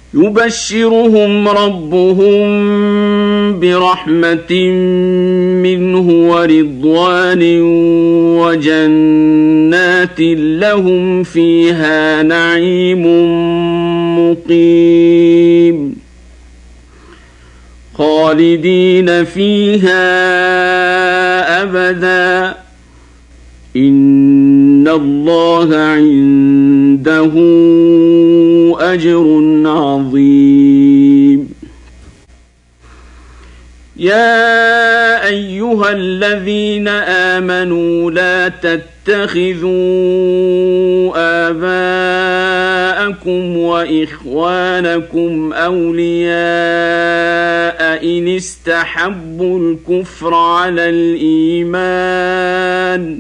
يبشرهم ربهم برحمة منه ورضوان وجنات لهم فيها نعيم مقيم خالدين فيها أبدا إن الله عنده أجر عظيم. يا أيها الذين آمنوا لا تتخذوا آباءكم وإخوانكم أولياء إن استحبوا الكفر على الإيمان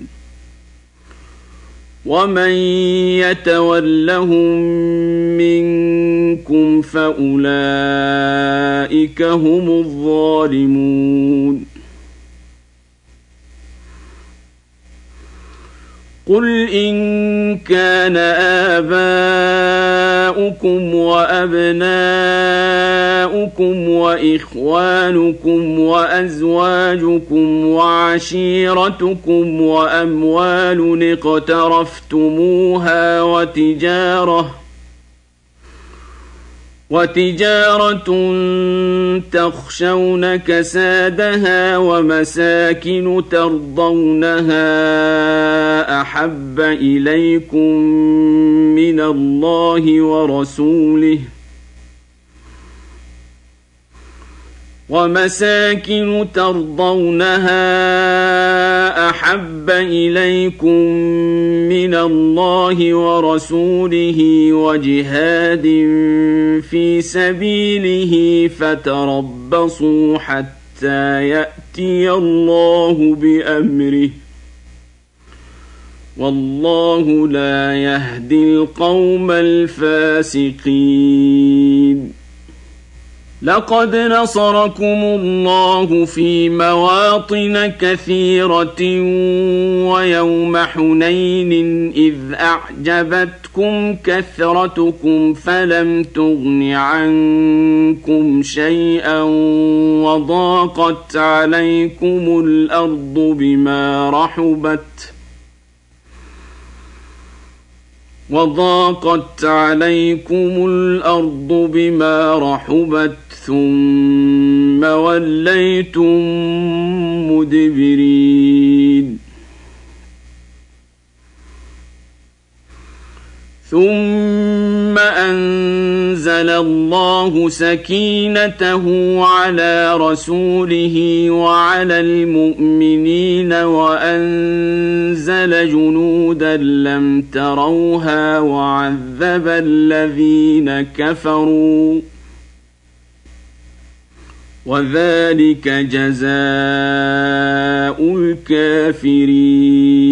ومن يتولهم منكم فأولئك هم الظالمون. قل إن كان آباؤكم وأبناؤكم وإخوانكم وأزواجكم وعشيرتكم وأموال اقترفتموها وتجارة تخشون كسادها ومساكن ترضونها أحب إليكم من الله ورسوله وجهاد في سبيله فتربصوا حتى يأتي الله بأمره والله لا يهدي القوم الفاسقين. لقد نصركم الله في مواطن كثيرة ويوم حنين إذ أعجبتكم كثرتكم فلم تغن عنكم شيئا وضاقت عليكم الأرض بما رحبت ثم وليتم مدبرين. ثم أنزل الله سكينته على رسوله وعلى المؤمنين وأنزل جنودا لم تروها وعذب الذين كفروا وذلك جزاء الكافرين.